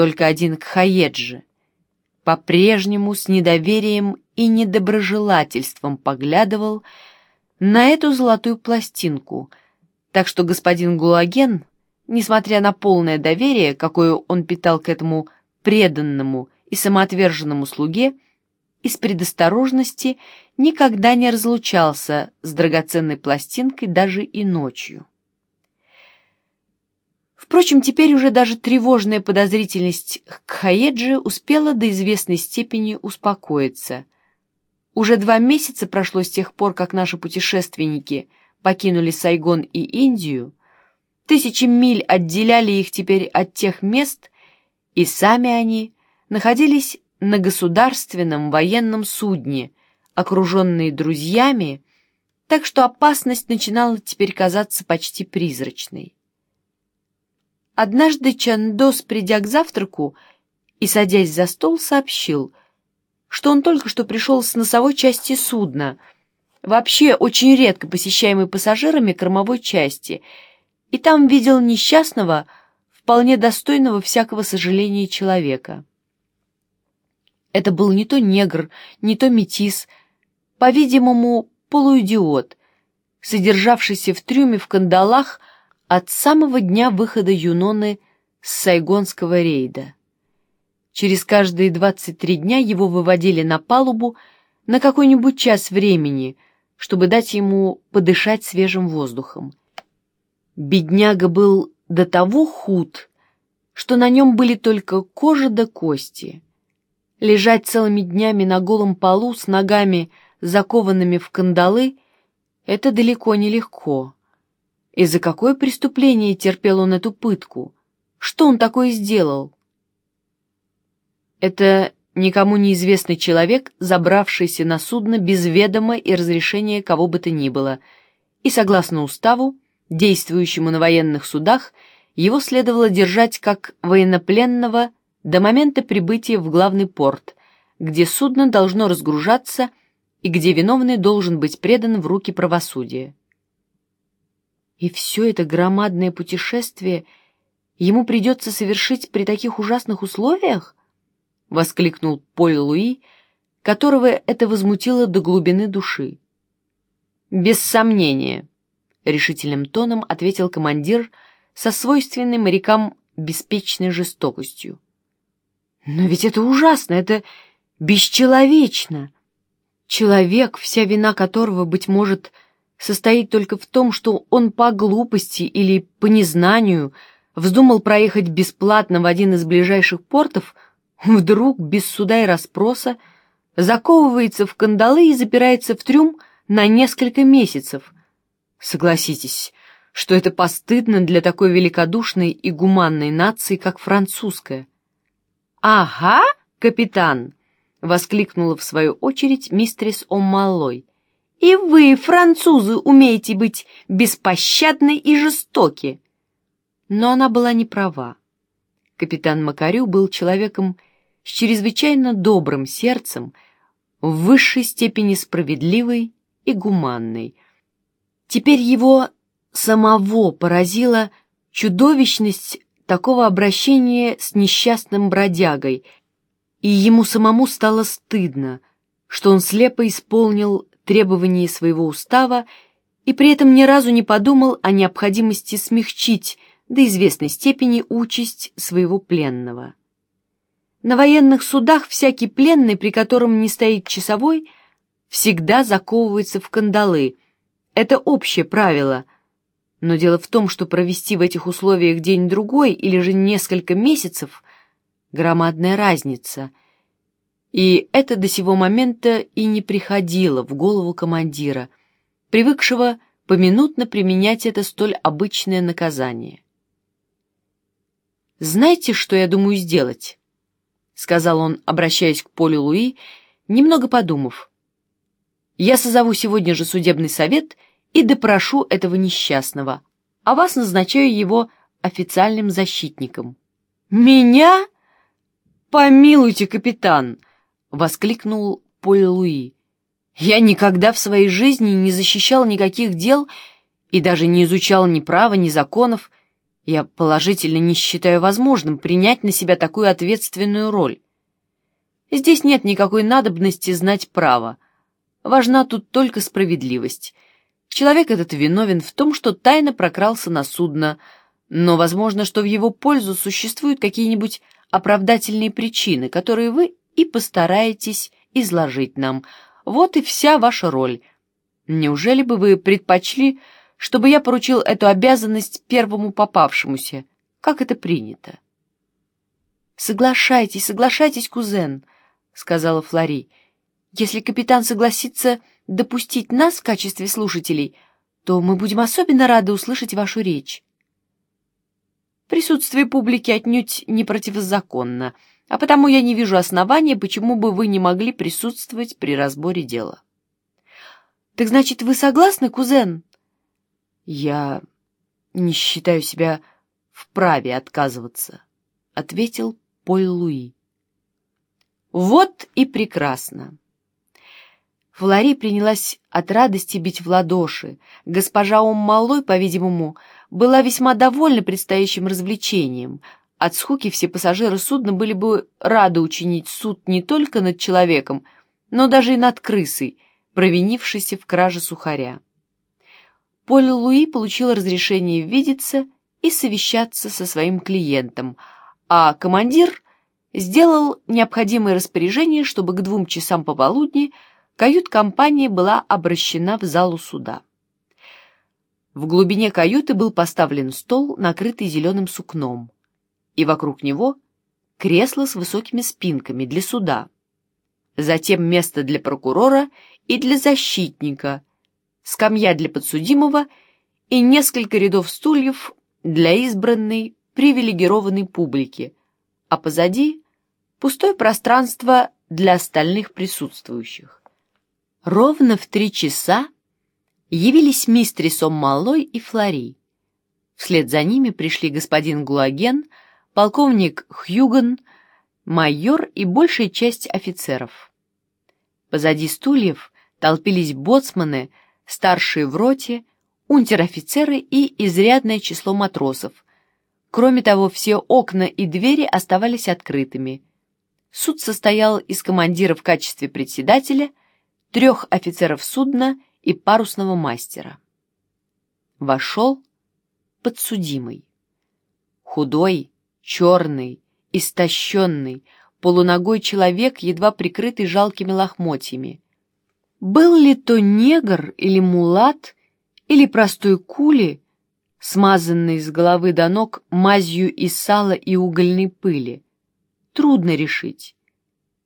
только один Кхаеджи по-прежнему с недоверием и недоброжелательством поглядывал на эту золотую пластинку, так что господин Гулаген, несмотря на полное доверие, какое он питал к этому преданному и самоотверженному слуге, из предосторожности никогда не разлучался с драгоценной пластинкой даже и ночью. Впрочем, теперь уже даже тревожная подозрительность Кхаеджи успела до известной степени успокоиться. Уже 2 месяца прошло с тех пор, как наши путешественники покинули Сайгон и Индию, 1000 миль отделяли их теперь от тех мест, и сами они находились на государственном военном судне, окруженные друзьями, так что опасность начинала теперь казаться почти призрачной. Однажды Чандос, придя к завтраку и садясь за стол, сообщил, что он только что пришел с носовой части судна, вообще очень редко посещаемой пассажирами кормовой части, и там видел несчастного, вполне достойного всякого сожаления человека. Это был не то негр, не то метис, по-видимому, полуидиот, содержавшийся в трюме в кандалах от самого дня выхода Юноны с сайгонского рейда. Через каждые 23 дня его выводили на палубу на какой-нибудь час времени, чтобы дать ему подышать свежим воздухом. Бедняга был до того худ, что на нем были только кожа да кости. Лежать целыми днями на голом полу с ногами, закованными в кандалы, это далеко не легко. И за какое преступление терпел он эту пытку? Что он такое сделал? Это никому неизвестный человек, забравшийся на судно без ведома и разрешения кого бы то ни было, и, согласно уставу, действующему на военных судах, его следовало держать как военнопленного до момента прибытия в главный порт, где судно должно разгружаться и где виновный должен быть предан в руки правосудия. И все это громадное путешествие ему придется совершить при таких ужасных условиях? — воскликнул Поль Луи, которого это возмутило до глубины души. «Без сомнения», — решительным тоном ответил командир со свойственной морякам беспечной жестокостью. «Но ведь это ужасно, это бесчеловечно. Человек, вся вина которого, быть может, состоит только в том, что он по глупости или по незнанию вздумал проехать бесплатно в один из ближайших портов, вдруг, без суда и расспроса, заковывается в кандалы и запирается в трюм на несколько месяцев. Согласитесь, что это постыдно для такой великодушной и гуманной нации, как французская». «Ага, капитан!» — воскликнула в свою очередь мистерис О'Маллой. «И вы, французы, умеете быть беспощадны и жестоки!» Но она была не права. Капитан Макарю был человеком с чрезвычайно добрым сердцем, в высшей степени справедливой и гуманной. Теперь его самого поразила чудовищность такого обращения с несчастным бродягой, и ему самому стало стыдно, что он слепо исполнил требования своего устава и при этом ни разу не подумал о необходимости смягчить до известной степени участь своего пленного. На военных судах всякий пленный, при котором не стоит часовой, всегда заковывается в кандалы. Это общее правило. Но дело в том, что провести в этих условиях день-другой или же несколько месяцев — громадная разница. И это до сего момента и не приходило в голову командира, привыкшего поминутно применять это столь обычное наказание. «Знаете, что я думаю сделать?» — сказал он, обращаясь к Полю Луи, немного подумав. «Я созову сегодня же судебный совет и допрошу этого несчастного, а вас назначаю его официальным защитником». «Меня? Помилуйте, капитан!» — воскликнул Поль Луи. «Я никогда в своей жизни не защищал никаких дел и даже не изучал ни права, ни законов. Я положительно не считаю возможным принять на себя такую ответственную роль. Здесь нет никакой надобности знать право. Важна тут только справедливость. Человек этот виновен в том, что тайно прокрался на судно, но возможно, что в его пользу существуют какие-нибудь оправдательные причины, которые вы и постараетесь изложить нам. Вот и вся ваша роль. Неужели бы вы предпочли, чтобы я поручил эту обязанность первому попавшемуся, как это принято? «Соглашайтесь, соглашайтесь, кузен», — сказала Флори. «Если капитан согласится допустить нас в качестве слушателей, то мы будем особенно рады услышать вашу речь». «Присутствие публики отнюдь не противозаконно, а потому я не вижу основания, почему бы вы не могли присутствовать при разборе дела». «Так значит, вы согласны, кузен?» «Я не считаю себя вправе отказываться», — ответил Поль-Луи. «Вот и прекрасно». Флори принялась от радости бить в ладоши. Госпожа Ом-Малой, по-видимому, была весьма довольна предстоящим развлечением. От скуки все пассажиры судна были бы рады учинить суд не только над человеком, но даже и над крысой, провинившейся в краже сухаря. Поль-Луи получил разрешение видеться и совещаться со своим клиентом, а командир сделал необходимое распоряжение, чтобы к 2 часам пополудни кают-компания была обращена в залу суда. В глубине каюты был поставлен стол, накрытый зеленым сукном, и вокруг него кресло с высокими спинками для суда, затем место для прокурора и для защитника, скамья для подсудимого и несколько рядов стульев для избранной привилегированной публики, а позади пустое пространство для остальных присутствующих. Ровно в 3 часа явились мистрис Ом-Малой и Флори. Вслед за ними пришли господин Гуаген, полковник Хьюган, майор и большая часть офицеров. Позади стульев толпились боцманы, старшие в роте, унтер-офицеры и изрядное число матросов. Кроме того, все окна и двери оставались открытыми. Суд состоял из командира в качестве председателя, 3 офицеров судна и парусного мастера. Вошел подсудимый. Худой, черный, истощенный, полуногой человек, едва прикрытый жалкими лохмотьями. Был ли то негр или мулат, или простой кули, смазанный с головы до ног мазью из сала и угольной пыли? Трудно решить.